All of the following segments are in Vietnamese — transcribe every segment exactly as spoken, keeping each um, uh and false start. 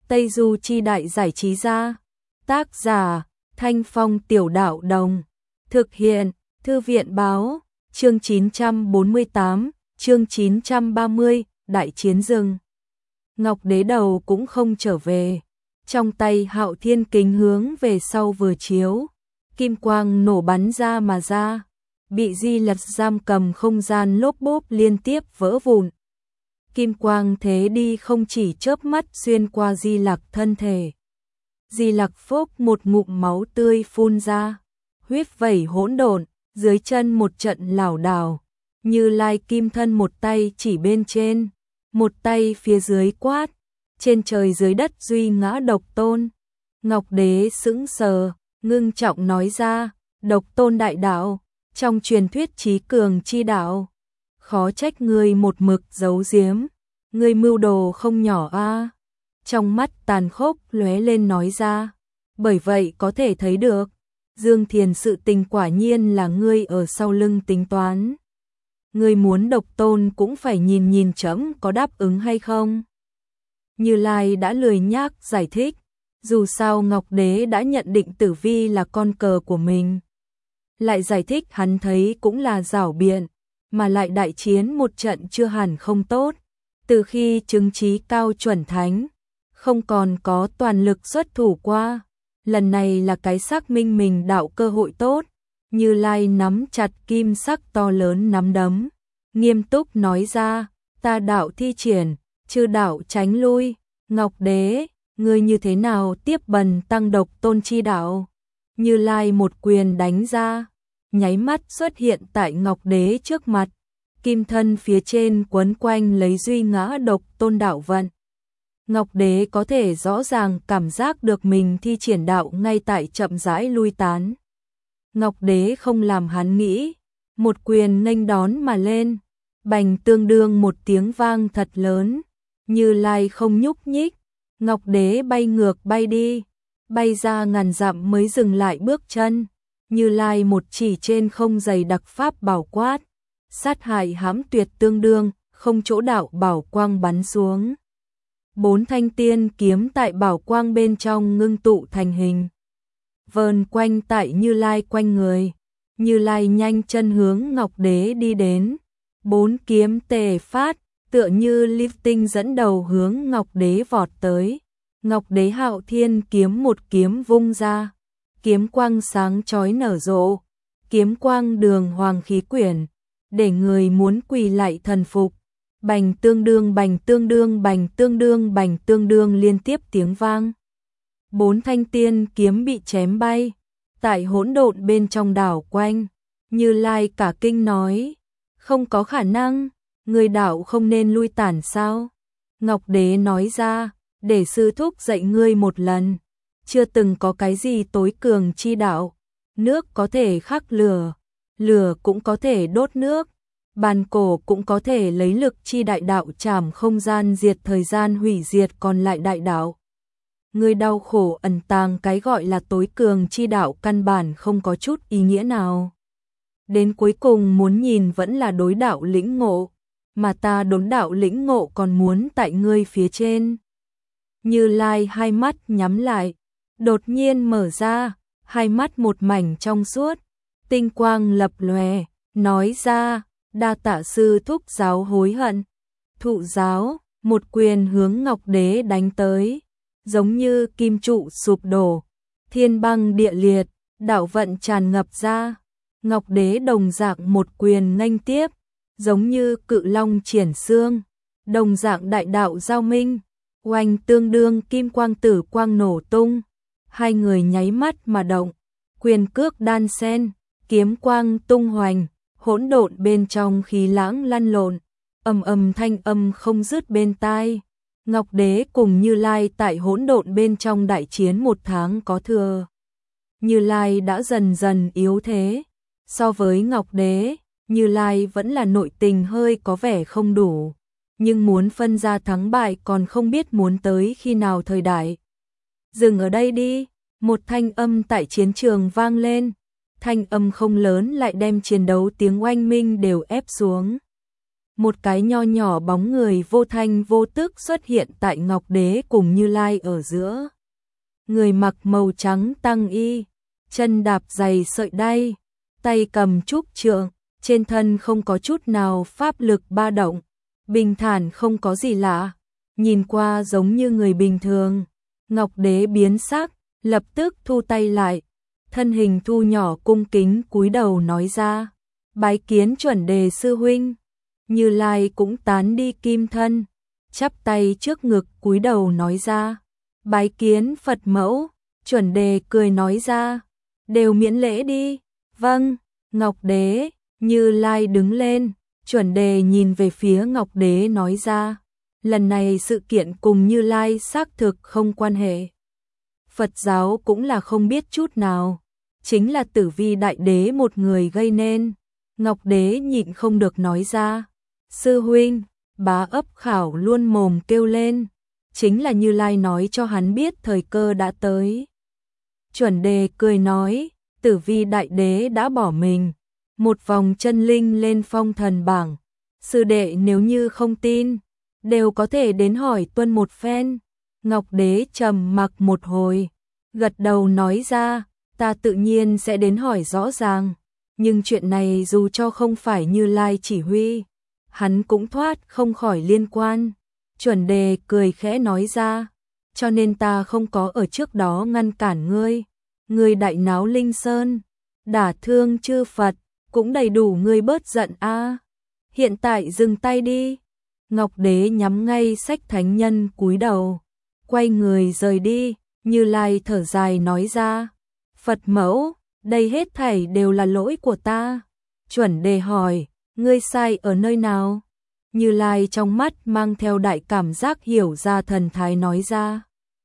Tây Du Chi Đại Giải Trí Gia. Tác giả Thanh Phong Tiểu Đạo Đồng. Thực hiện Thư viện Báo. Chương chín trăm bốn mươi tám, chương chín trăm ba mươi, Đại Chiến Rừng. Ngọc Đế đầu cũng không trở về. Trong tay Hạo Thiên Kính hướng về sau vừa chiếu, kim quang nổ bắn ra mà ra, bị Di Lặc giam cầm không gian lốp bốp liên tiếp vỡ vụn. Kim quang thế đi không chỉ chớp mắt xuyên qua Di Lặc thân thể. Di Lặc phốc một ngụm máu tươi phun ra, huyết vẩy hỗn độn, dưới chân một trận lảo đảo. Như Lai kim thân một tay chỉ bên trên, một tay phía dưới quát, trên trời dưới đất duy ngã độc tôn. Ngọc Đế sững sờ, ngưng trọng nói ra, độc tôn đại đạo, trong truyền thuyết chí cường chi đạo, khó trách ngươi một mực giấu giếm, ngươi mưu đồ không nhỏ a. Trong mắt tàn khốc lóe lên nói ra, bởi vậy có thể thấy được, Dương Thiền sự tình quả nhiên là ngươi ở sau lưng tính toán. Ngươi muốn độc tôn cũng phải nhìn nhìn trẫm có đáp ứng hay không. Như Lai đã lười nhác giải thích, dù sao Ngọc Đế đã nhận định Tử Vi là con cờ của mình. Lại giải thích hắn thấy cũng là giảo biện, mà lại đại chiến một trận chưa hẳn không tốt. Từ khi chứng trí cao chuẩn thánh, không còn có toàn lực xuất thủ qua. Lần này là cái xác minh mình đạo cơ hội tốt. Như Lai nắm chặt kim sắc to lớn nắm đấm, nghiêm túc nói ra, ta đạo thi triển, chư đạo tránh lui. Ngọc Đế, ngươi như thế nào tiếp bần tăng độc tôn chi đạo? Như Lai một quyền đánh ra, nháy mắt xuất hiện tại Ngọc Đế trước mặt. Kim thân phía trên quấn quanh lấy duy ngã độc tôn đạo vận. Ngọc Đế có thể rõ ràng cảm giác được mình thi triển đạo ngay tại chậm rãi lui tán. Ngọc Đế không làm hắn nghĩ, một quyền nghênh đón mà lên, bành tương đương một tiếng vang thật lớn. Như Lai không nhúc nhích, Ngọc Đế bay ngược bay đi, bay ra ngàn dặm mới dừng lại bước chân. Như Lai một chỉ trên không dày đặc pháp bảo quát, sát hại hãm tuyệt tương đương, không chỗ đạo bảo quang bắn xuống. Bốn thanh tiên kiếm tại bảo quang bên trong ngưng tụ thành hình, vờn quanh tại Như Lai quanh người. Như Lai nhanh chân hướng Ngọc Đế đi đến, bốn kiếm tề phát, tựa như lifting dẫn đầu hướng Ngọc Đế vọt tới. Ngọc Đế Hạo Thiên kiếm một kiếm vung ra, kiếm quang sáng chói nở rộ, kiếm quang đường hoàng khí quyển, để người muốn quỳ lại thần phục. Bành tương đương bành tương đương bành tương đương bành tương đương liên tiếp tiếng vang. Bốn thanh tiên kiếm bị chém bay, tại hỗn độn bên trong đảo quanh. Như Lai cả kinh nói, không có khả năng, người đạo không nên lui tản sao? Ngọc Đế nói ra, để sư thúc dạy ngươi một lần, chưa từng có cái gì tối cường chi đạo. Nước có thể khắc lửa, lửa cũng có thể đốt nước, bàn cổ cũng có thể lấy lực chi đại đạo trảm không gian diệt thời gian hủy diệt còn lại đại đạo. Ngươi đau khổ ẩn tàng cái gọi là tối cường chi đạo căn bản không có chút ý nghĩa nào. Đến cuối cùng muốn nhìn vẫn là đối đạo lĩnh ngộ, mà ta đốn đạo lĩnh ngộ còn muốn tại ngươi phía trên. Như Lai hai mắt nhắm lại, đột nhiên mở ra, hai mắt một mảnh trong suốt, tinh quang lập lòe, nói ra, đa tạ sư thúc giáo hối hận. Thụ giáo, một quyền hướng Ngọc Đế đánh tới, giống như kim trụ sụp đổ, thiên băng địa liệt, đạo vận tràn ngập ra. Ngọc Đế đồng dạng một quyền nghênh tiếp, giống như cự long triển xương, đồng dạng đại đạo giao minh, oanh tương đương kim quang tử quang nổ tung. Hai người nháy mắt mà động, quyền cước đan sen, kiếm quang tung hoành, hỗn độn bên trong khí lãng lăn lộn, ầm ầm thanh âm không dứt bên tai. Ngọc Đế cùng Như Lai tại hỗn độn bên trong đại chiến một tháng có thừa. Như Lai đã dần dần yếu thế, so với Ngọc Đế, Như Lai vẫn là nội tình hơi có vẻ không đủ, nhưng muốn phân ra thắng bại còn không biết muốn tới khi nào thời đại. Dừng ở đây đi, một thanh âm tại chiến trường vang lên, thanh âm không lớn lại đem chiến đấu tiếng oanh minh đều ép xuống. một cái nho nhỏ bóng người vô thanh vô tức xuất hiện tại Ngọc Đế cùng Như Lai ở giữa. Người mặc màu trắng tăng y, chân đạp giày sợi đay, tay cầm trúc trượng, trên thân không có chút nào pháp lực ba động, bình thản không có gì lạ, nhìn qua giống như người bình thường. Ngọc Đế biến sắc, lập tức thu tay lại, thân hình thu nhỏ cung kính cúi đầu nói ra, bái kiến Chuẩn Đề sư huynh. Như Lai cũng tán đi kim thân, chắp tay trước ngực cúi đầu nói ra, bái kiến Phật mẫu. Chuẩn Đề cười nói ra, đều miễn lễ đi. Vâng. Ngọc Đế. Như Lai đứng lên, Chuẩn Đề nhìn về phía Ngọc Đế nói ra, lần này sự kiện cùng Như Lai xác thực không quan hệ. Phật giáo cũng là không biết chút nào, chính là Tử Vi Đại Đế một người gây nên. Ngọc Đế nhịn không được nói ra, sư huynh. Bá Ấp Khảo luôn mồm kêu lên, chính là Như Lai nói cho hắn biết thời cơ đã tới. Chuẩn Đề cười nói, Tử Vi Đại Đế đã bỏ mình một vòng chân linh lên phong thần bảng, sư đệ nếu như không tin, đều có thể đến hỏi tuân một phen. Ngọc Đế trầm mặc một hồi, gật đầu nói ra, ta tự nhiên sẽ đến hỏi rõ ràng, nhưng chuyện này dù cho không phải Như Lai chỉ huy, hắn cũng thoát không khỏi liên quan. Chuẩn Đề cười khẽ nói ra, cho nên ta không có ở trước đó ngăn cản ngươi. Ngươi đại náo Linh Sơn, đả thương chư Phật, cũng đầy đủ ngươi bớt giận a. Hiện tại dừng tay đi. Ngọc Đế nhắm ngay Sách Thánh Nhân cúi đầu, quay người rời đi. Như Lai thở dài nói ra, Phật mẫu, đây hết thảy đều là lỗi của ta. Chuẩn Đề hỏi, ngươi sai ở nơi nào? Như Lai trong mắt mang theo đại cảm giác hiểu ra thần thái nói ra,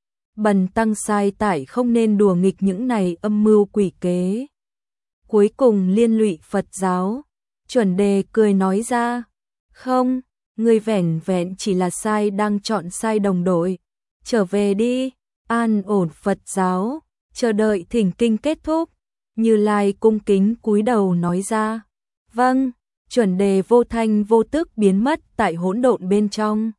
bần tăng sai tại không nên đùa nghịch những này âm mưu quỷ kế, cuối cùng liên lụy Phật giáo. Chuẩn Đề cười nói ra, không, ngươi vẻn vẹn chỉ là sai đang chọn sai đồng đội, trở về đi, an ổn Phật giáo, chờ đợi thỉnh kinh kết thúc. Như Lai cung kính cúi đầu nói ra, vâng. Chuẩn Đề vô thanh vô tức biến mất tại hỗn độn bên trong.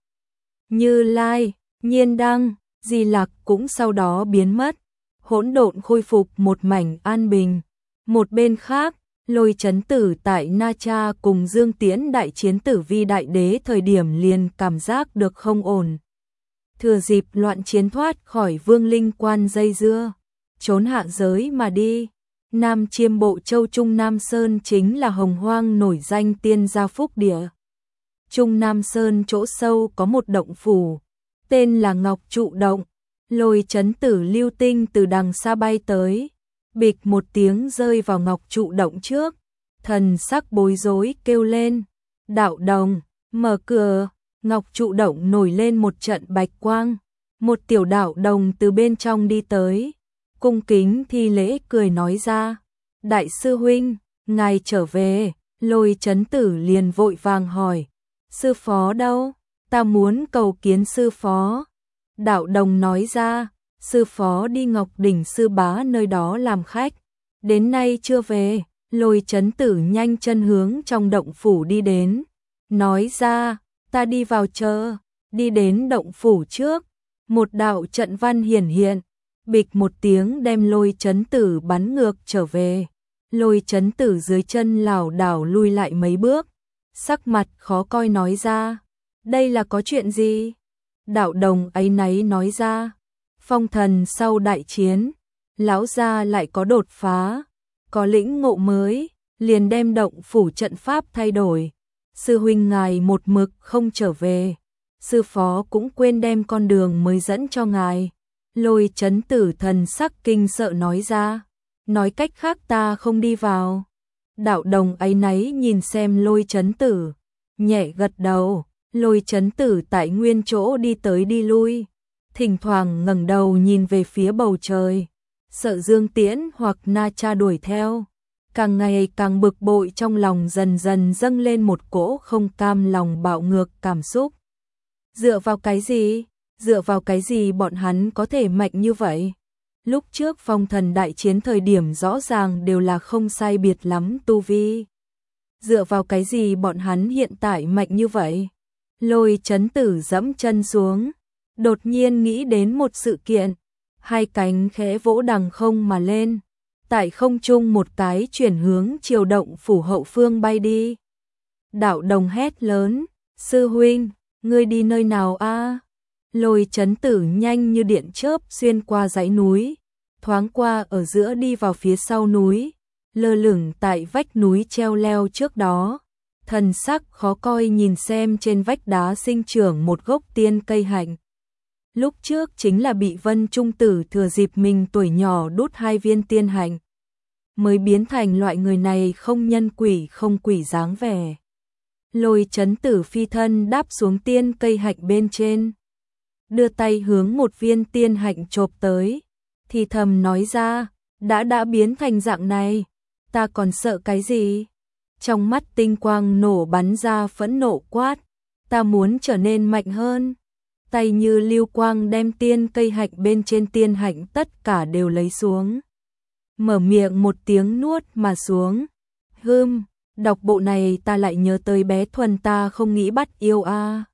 Như Lai, Nhiên Đăng, Di Lặc cũng sau đó biến mất. Hỗn độn khôi phục một mảnh an bình. Một bên khác, Lôi Chấn Tử tại Na Cha cùng Dương Tiễn đại chiến Tử Vi Đại Đế thời điểm liền cảm giác được không ổn. Thừa dịp loạn chiến thoát khỏi Vương Linh Quan dây dưa, trốn hạ giới mà đi. Nam Chiêm Bộ Châu Trung Nam Sơn chính là hồng hoang nổi danh tiên gia phúc địa. Trung Nam Sơn chỗ sâu có một động phủ, tên là Ngọc Trụ Động. Lôi Chấn Tử lưu tinh từ đằng xa bay tới, bịch một tiếng rơi vào Ngọc Trụ Động trước, thần sắc bối rối kêu lên, đạo đồng, mở cửa. Ngọc Trụ Động nổi lên một trận bạch quang, một tiểu đạo đồng từ bên trong đi tới, cung kính thi lễ cười nói ra, đại sư huynh, ngài trở về. Lôi Chấn Tử liền vội vàng hỏi, sư phó đâu? Ta muốn cầu kiến sư phó. Đạo đồng nói ra, sư phó đi Ngọc Đỉnh sư bá nơi đó làm khách, đến nay chưa về. Lôi Chấn Tử nhanh chân hướng trong động phủ đi đến, nói ra, ta đi vào chờ. Đi đến động phủ trước, một đạo trận văn hiển hiện, bịch một tiếng đem Lôi Chấn Tử bắn ngược trở về. Lôi Chấn Tử dưới chân lảo đảo lui lại mấy bước, sắc mặt khó coi nói ra, đây là có chuyện gì? Đạo đồng áy náy nói ra, phong thần sau đại chiến, lão gia lại có đột phá, có lĩnh ngộ mới, liền đem động phủ trận pháp thay đổi. Sư huynh ngài một mực không trở về, sư phó cũng quên đem con đường mới dẫn cho ngài. Lôi Chấn Tử thần sắc kinh sợ nói ra, nói cách khác ta không đi vào. Đạo đồng áy náy nhìn xem Lôi Chấn Tử, nhẹ gật đầu. Lôi Chấn Tử tại nguyên chỗ đi tới đi lui, thỉnh thoảng ngẩng đầu nhìn về phía bầu trời, sợ Dương Tiễn hoặc Na Cha đuổi theo. Càng ngày càng bực bội, trong lòng dần dần dâng lên một cỗ không cam lòng bạo ngược cảm xúc. Dựa vào cái gì? Dựa vào cái gì bọn hắn có thể mạnh như vậy? Lúc trước phong thần đại chiến thời điểm rõ ràng đều là không sai biệt lắm tu vi. Dựa vào cái gì bọn hắn hiện tại mạnh như vậy? Lôi Chấn Tử dẫm chân xuống, đột nhiên nghĩ đến một sự kiện, hai cánh khẽ vỗ đằng không mà lên, tại không trung một cái chuyển hướng chiều động phủ hậu phương bay đi. Đạo Đồng hét lớn, sư huynh, ngươi đi nơi nào a? Lôi Chấn Tử nhanh như điện chớp xuyên qua dãy núi, thoáng qua ở giữa đi vào phía sau núi, lơ lửng tại vách núi treo leo trước đó. Thần sắc khó coi nhìn xem trên vách đá sinh trưởng một gốc tiên cây hạnh. Lúc trước chính là bị Vân Trung Tử thừa dịp mình tuổi nhỏ đút hai viên tiên hạnh, mới biến thành loại người này không nhân quỷ không quỷ dáng vẻ. Lôi Chấn Tử phi thân đáp xuống tiên cây hạnh bên trên, đưa tay hướng một viên tiên hạnh chộp tới, thì thầm nói ra, đã đã biến thành dạng này, ta còn sợ cái gì? Trong mắt tinh quang nổ bắn ra phẫn nộ quát, ta muốn trở nên mạnh hơn. Tay như lưu quang đem tiên cây hạnh bên trên tiên hạnh tất cả đều lấy xuống. Mở miệng một tiếng nuốt mà xuống. Hừm, đọc bộ này ta lại nhớ tới bé Thuần ta không nghĩ bắt yêu a.